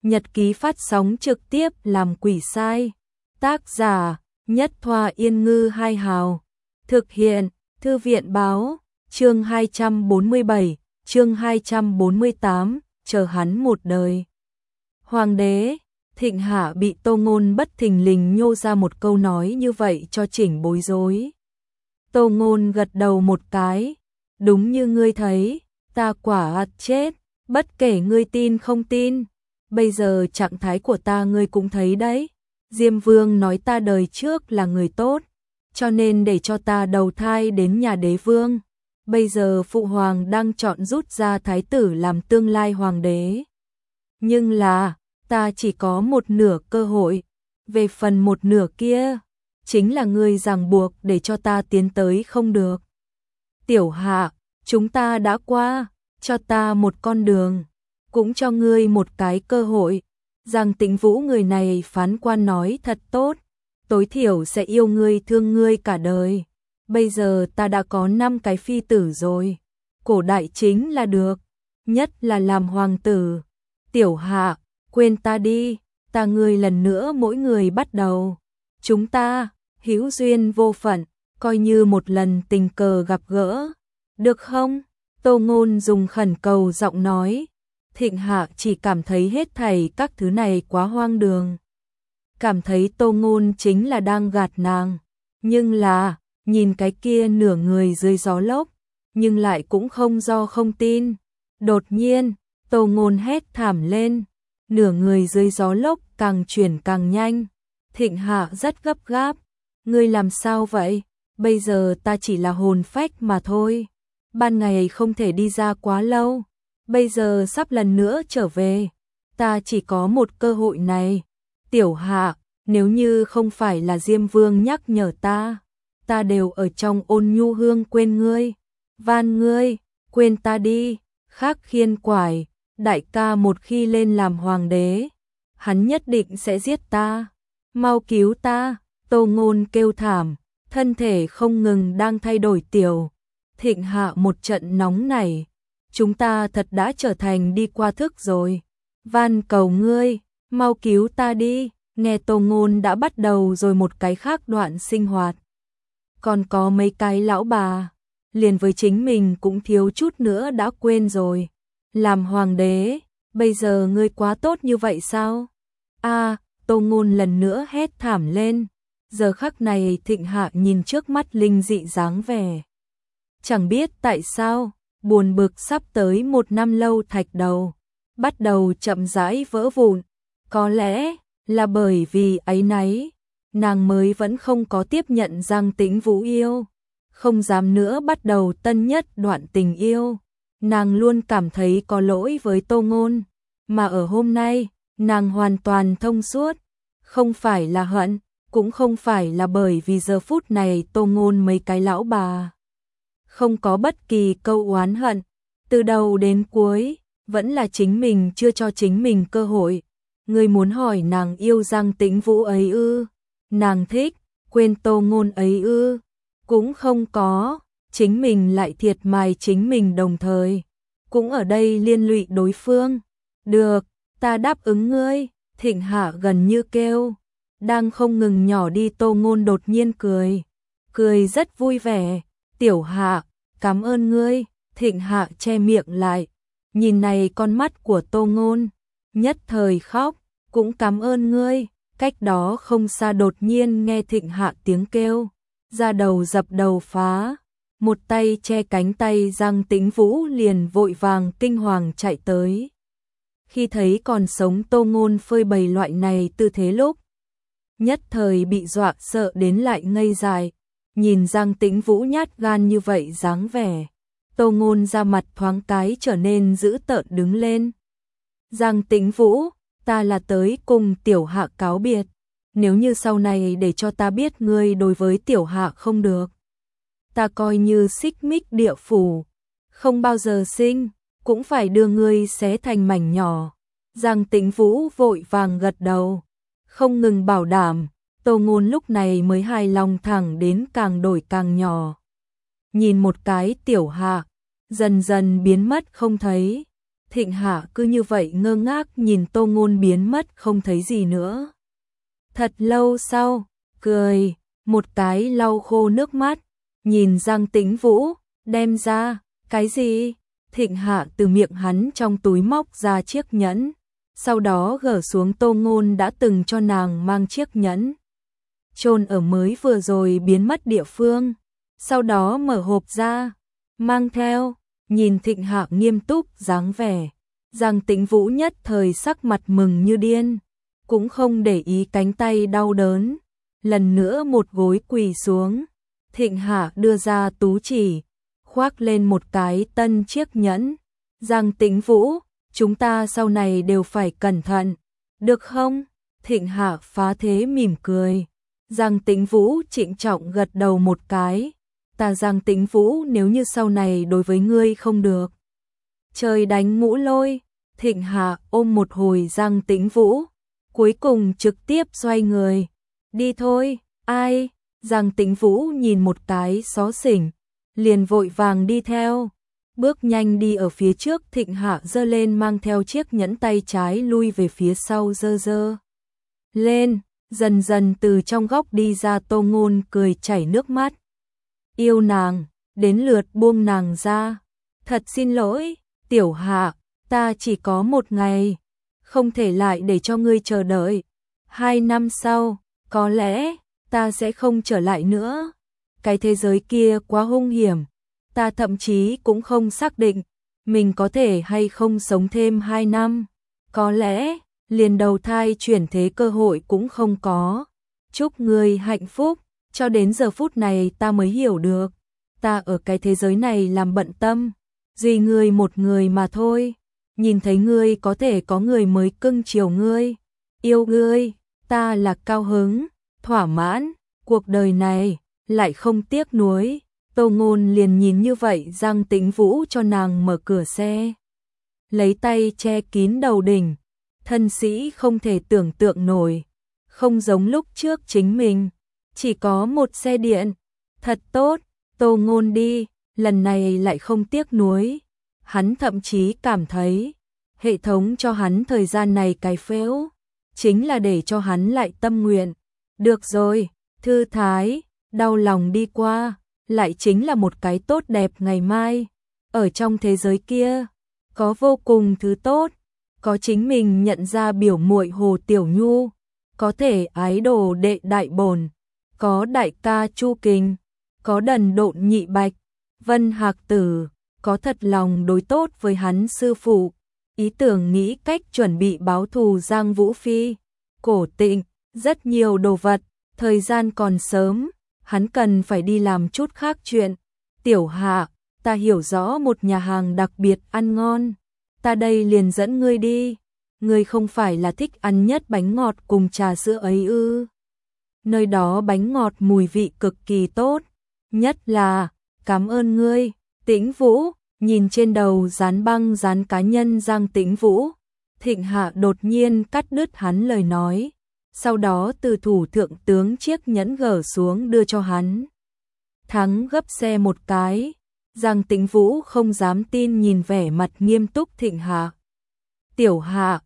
nhật ký phát sóng trực tiếp làm quỷ sai. Tác giả Nhất Thoa Yên Ngư Hai Hào. Thực hiện Thư viện Báo. Chương 247, chương 248, chờ hắn một đời. Hoàng đế, Thịnh Hạ bị Tô Ngôn bất thình lình nhô ra một câu nói như vậy cho chỉnh bối rối. Tô Ngôn gật đầu một cái, đúng như ngươi thấy, ta quả chết, bất kể ngươi tin không tin, bây giờ trạng thái của ta ngươi cũng thấy đấy. Diêm Vương nói ta đời trước là người tốt, cho nên để cho ta đầu thai đến nhà đế vương. Bây giờ Phụ Hoàng đang chọn rút ra thái tử làm tương lai hoàng đế. Nhưng là, ta chỉ có một nửa cơ hội, về phần một nửa kia, chính là ngươi ràng buộc để cho ta tiến tới không được. Tiểu Hạ, chúng ta đã qua, cho ta một con đường, cũng cho ngươi một cái cơ hội. Giang Tĩnh Vũ người này phán quan nói thật tốt, tối thiểu sẽ yêu ngươi thương ngươi cả đời. Bây giờ ta đã có 5 cái phi tử rồi, cổ đại chính là được, nhất là làm hoàng tử. Tiểu Hạ, quên ta đi, ta ngươi lần nữa mỗi người bắt đầu. Chúng ta, hữu duyên vô phận, coi như một lần tình cờ gặp gỡ, được không? Tô Ngôn dùng khẩn cầu giọng nói. Thịnh Hạ chỉ cảm thấy hết thảy các thứ này quá hoang đường. Cảm thấy Tô Ngôn chính là đang gạt nàng. Nhưng là, nhìn cái kia nửa người dưới gió lốc, nhưng lại cũng không do không tin. Đột nhiên, Tô Ngôn hét thảm lên, nửa người dưới gió lốc càng chuyển càng nhanh. Thịnh Hạ rất gấp gáp, ngươi làm sao vậy? Bây giờ ta chỉ là hồn phách mà thôi. Ban ngày không thể đi ra quá lâu, bây giờ sắp lần nữa trở về, ta chỉ có một cơ hội này. Tiểu Hạ, nếu như không phải là Diêm Vương nhắc nhở ta đều ở trong Ôn Nhu Hương quên ngươi. Van ngươi, quên ta đi. Khác Khiên Quải, đại ca một khi lên làm hoàng đế, hắn nhất định sẽ giết ta. Mau cứu ta. Tô Ngôn kêu thảm, thân thể không ngừng đang thay đổi. Tiểu Thịnh Hạ một trận nóng nảy, chúng ta thật đã trở thành đi qua thức rồi. Van cầu ngươi, mau cứu ta đi. Nghe Tô Ngôn đã bắt đầu rồi một cái khác đoạn sinh hoạt. Còn có mấy cái lão bà, liền với chính mình cũng thiếu chút nữa đã quên rồi. Làm hoàng đế, bây giờ ngươi quá tốt như vậy sao? Tô Ngôn lần nữa hét thảm lên. Giờ khắc này Thịnh Hạ nhìn trước mắt linh dị dáng vẻ. Chẳng biết tại sao, buồn bực sắp tới 1 năm lâu thạch đầu, bắt đầu chậm rãi vỡ vụn. Có lẽ là bởi vì áy náy, nàng mới vẫn không có tiếp nhận Giang Tĩnh Vũ yêu, không dám nữa bắt đầu tân nhất đoạn tình yêu. Nàng luôn cảm thấy có lỗi với Tô Ngôn, mà ở hôm nay, nàng hoàn toàn thông suốt, không phải là hận, cũng không phải là bởi vì giờ phút này Tô Ngôn mấy cái lão bà. Không có bất kỳ câu oán hận, từ đầu đến cuối, vẫn là chính mình chưa cho chính mình cơ hội. Ngươi muốn hỏi nàng yêu Giang Tĩnh Vũ ấy ư? Nàng thích, quên Tô Ngôn ấy ư? Cũng không có, chính mình lại thiệt mài chính mình đồng thời, cũng ở đây liên lụy đối phương. Được, ta đáp ứng ngươi. Thịnh Hạ gần như kêu, đang không ngừng nhỏ đi. Tô Ngôn đột nhiên cười rất vui vẻ. Tiểu Hạ, cảm ơn ngươi. Thịnh Hạ che miệng lại, nhìn này con mắt của Tô Ngôn, nhất thời khóc, cũng cảm ơn ngươi. Cách đó không xa đột nhiên nghe Thịnh Hạ tiếng kêu, ra đầu dập đầu phá, một tay che cánh tay Giang Tĩnh Vũ liền vội vàng kinh hoàng chạy tới. Khi thấy còn sống Tô Ngôn phơi bày loại này tư thế lúc, nhất thời bị dọa sợ đến lại ngây dại. Nhìn Giang Tĩnh Vũ nhát gan như vậy dáng vẻ, Tô Ngôn ra mặt thoáng cái trở nên dữ tợn đứng lên. Giang Tĩnh Vũ, ta là tới cùng Tiểu Hạ cáo biệt, nếu như sau này để cho ta biết ngươi đối với Tiểu Hạ không được, ta coi như xích mích địa phủ, không bao giờ sinh, cũng phải đưa ngươi xé thành mảnh nhỏ. Giang Tĩnh Vũ vội vàng gật đầu, không ngừng bảo đảm. Tô Ngôn lúc này mới hài lòng thẳng đến càng đổi càng nhỏ. Nhìn một cái Tiểu Hạ, dần dần biến mất không thấy. Thịnh Hạ cứ như vậy ngơ ngác nhìn Tô Ngôn biến mất không thấy gì nữa. Thật lâu sau, cười, một cái lau khô nước mắt, nhìn Giang Tĩnh Vũ, đem ra, cái gì? Thịnh Hạ từ miệng hắn trong túi móc ra chiếc nhẫn, sau đó gỡ xuống Tô Ngôn đã từng cho nàng mang chiếc nhẫn. Chôn ở mới vừa rồi biến mất địa phương, sau đó mở hộp ra, mang theo, nhìn Thịnh Hạ nghiêm túc dáng vẻ. Giang Tĩnh Vũ nhất thời sắc mặt mừng như điên, cũng không để ý cánh tay đau đớn, lần nữa một gối quỳ xuống. Thịnh Hạ đưa ra tú chỉ, khoác lên một cái tân chiếc nhẫn. Giang Tĩnh Vũ, chúng ta sau này đều phải cẩn thận, được không? Thịnh Hạ phá thế mỉm cười. Giang Tĩnh Vũ trịnh trọng gật đầu một cái. Ta Giang Tĩnh Vũ nếu như sau này đối với ngươi không được, trời đánh ngũ lôi. Thịnh Hạ ôm một hồi Giang Tĩnh Vũ, cuối cùng trực tiếp xoay người. Đi thôi, ai? Giang Tĩnh Vũ nhìn một cái xó xỉnh, liền vội vàng đi theo. Bước nhanh đi ở phía trước. Thịnh Hạ giơ lên mang theo chiếc nhẫn tay trái lui về phía sau giơ lên. Dần dần từ trong góc đi ra Tô Ngôn cười chảy nước mắt. Yêu nàng, đến lượt buông nàng ra. Thật xin lỗi, Tiểu Hạ, ta chỉ có một ngày, không thể lại để cho ngươi chờ đợi. 2 năm sau, có lẽ, ta sẽ không trở lại nữa. Cái thế giới kia quá hung hiểm, ta thậm chí cũng không xác định, mình có thể hay không sống thêm 2 năm. Có lẽ, liền đầu thai chuyển thế cơ hội cũng không có. Chúc ngươi hạnh phúc, cho đến giờ phút này ta mới hiểu được. Ta ở cái thế giới này làm bận tâm, duy ngươi một người mà thôi. Nhìn thấy ngươi có thể có người mới cưng chiều ngươi, yêu ngươi, ta là cao hứng, thỏa mãn, cuộc đời này, lại không tiếc nuối. Tô Ngôn liền nhìn như vậy Giang Tĩnh Vũ cho nàng mở cửa xe, lấy tay che kín đầu đỉnh, thân sĩ không thể tưởng tượng nổi, không giống lúc trước chính mình, chỉ có một xe điện, thật tốt, Tô Ngôn đi, lần này lại không tiếc nuối. Hắn thậm chí cảm thấy, hệ thống cho hắn thời gian này cái phễu, chính là để cho hắn lại tâm nguyện. Được rồi, thư thái, đau lòng đi qua, lại chính là một cái tốt đẹp ngày mai. Ở trong thế giới kia, có vô cùng thứ tốt, có chính mình nhận ra biểu muội Hồ Tiểu Nhu, có thể ái đồ đệ Đại Bồn, có đại ca Chu Kình, có đần độn Nhị Bạch, Vân Hạc Tử, có thật lòng đối tốt với hắn sư phụ, ý tưởng nghĩ cách chuẩn bị báo thù Giang Vũ Phi, Cổ Tịnh, rất nhiều đồ vật. Thời gian còn sớm, hắn cần phải đi làm chút khác chuyện. Tiểu Hạ, ta hiểu rõ một nhà hàng đặc biệt ăn ngon, ta đây liền dẫn ngươi đi. Ngươi không phải là thích ăn nhất bánh ngọt cùng trà sữa ấy ư? Nơi đó bánh ngọt mùi vị cực kỳ tốt, nhất là, cảm ơn ngươi. Tĩnh Vũ, nhìn trên đầu dán băng dán cá nhân Giang Tĩnh Vũ, Thịnh Hạ đột nhiên cắt đứt hắn lời nói, sau đó từ thủ thượng tướng chiếc nhẫn gỡ xuống đưa cho hắn. Thắng gấp xe một cái, Giang Tĩnh Vũ không dám tin nhìn vẻ mặt nghiêm túc Thịnh Hạ. Tiểu Hạ,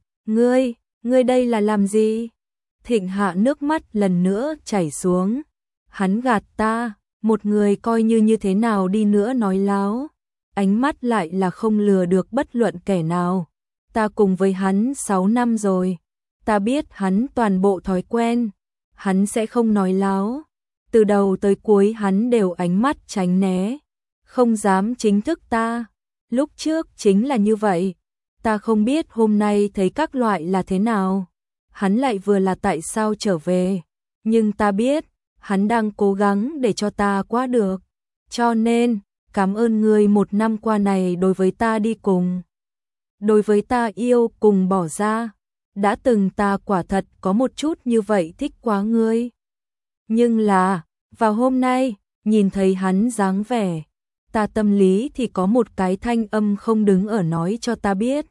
ngươi đây là làm gì? Thịnh Hạ nước mắt lần nữa chảy xuống, hắn gạt ta. Một người coi như thế nào đi nữa nói láo, ánh mắt lại là không lừa được bất luận kẻ nào. Ta cùng với hắn 6 năm rồi, ta biết hắn toàn bộ thói quen, hắn sẽ không nói láo. Từ đầu tới cuối hắn đều ánh mắt tránh né, không dám chính thức ta. Lúc trước chính là như vậy, ta không biết hôm nay thấy các loại là thế nào. Hắn lại vừa là tại sao trở về, nhưng ta biết hắn đang cố gắng để cho ta qua được. Cho nên, cảm ơn ngươi 1 năm qua này đối với ta đi cùng. Đối với ta yêu cùng bỏ ra. Đã từng ta quả thật có một chút như vậy thích quá ngươi. Nhưng là, vào hôm nay, nhìn thấy hắn dáng vẻ, ta tâm lý thì có một cái thanh âm không đứng ở nói cho ta biết.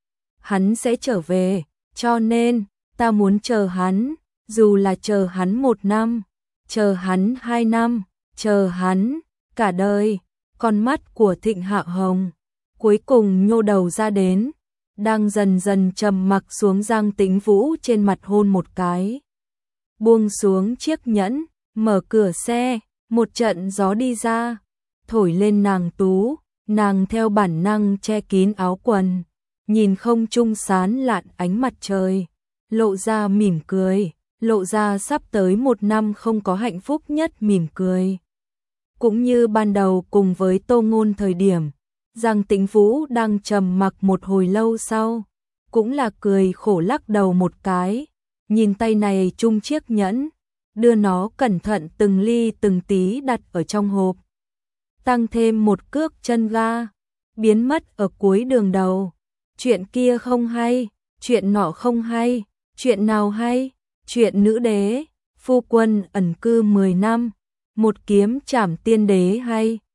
Hắn sẽ trở về, cho nên, ta muốn chờ hắn, dù là chờ hắn 1 năm. Chờ hắn 2 năm, chờ hắn cả đời. Con mắt của Thịnh Hạ hồng cuối cùng nhô đầu ra đến, đang dần dần trầm mặc xuống, Giang Tĩnh Vũ trên mặt hôn một cái. Buông xuống chiếc nhẫn, mở cửa xe, một trận gió đi ra, thổi lên nàng tú, nàng theo bản năng che kín áo quần, nhìn không trung sán lạn ánh mặt trời, lộ ra mỉm cười, lộ ra sắp tới 1 năm không có hạnh phúc nhất mỉm cười. Cũng như ban đầu cùng với Tô Ngôn thời điểm, Giang Tĩnh Vũ đang trầm mặc một hồi lâu sau, cũng là cười khổ lắc đầu một cái, nhìn tay này chung chiếc nhẫn, đưa nó cẩn thận từng ly từng tí đặt ở trong hộp. Tăng thêm một cước chân ga, biến mất ở cuối đường đầu. Chuyện kia không hay, chuyện nọ không hay, chuyện nào hay, chuyện nữ đế, phu quân ẩn cư 10 năm, một kiếm trảm tiên đế hay.